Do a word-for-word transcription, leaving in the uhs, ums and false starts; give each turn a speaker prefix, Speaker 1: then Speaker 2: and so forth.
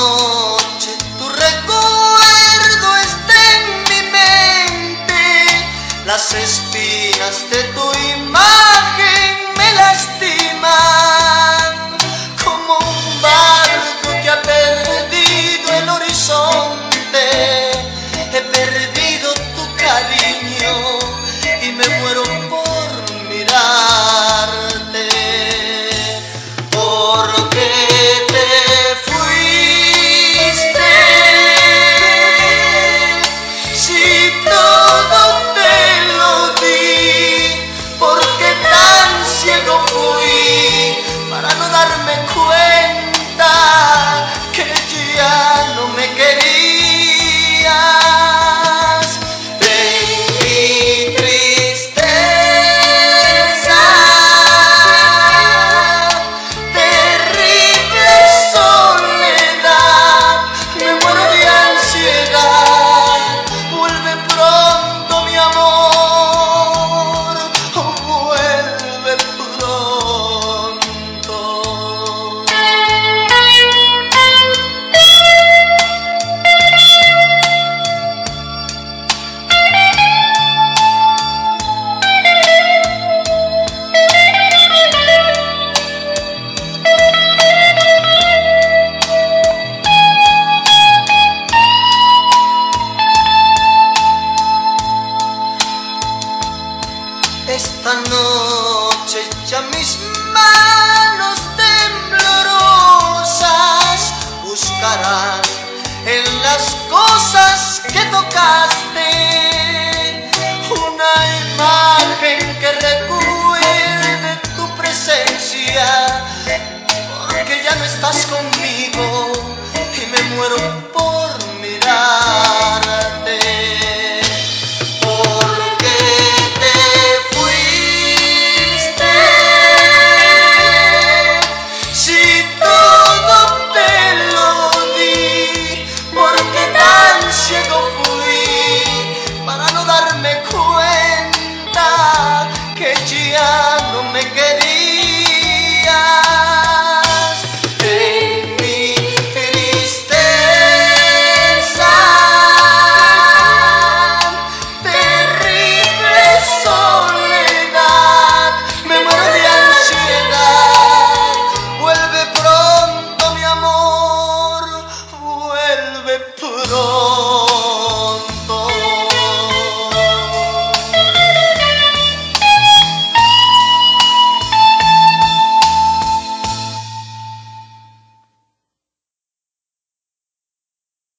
Speaker 1: noche tu recuerdo está en mi mente, las espinas de tu imagen me lastiman, como un barco que ha perdido el horizonte, he perdido tu cariño y me muero por mirarte. Porque te fuiste, si todo te lo di, porque tan ciego fui para no darme cuenta que ya no me querías. En mi tristeza, terrible soledad, me muero de ansiedad. Vuelve pronto, mi amor, oh, vuelve pronto. Esta noche ya mis manos temblorosas buscarán en las cosas que tocaste una imagen que recuerde tu presencia, porque ya no estás conmigo.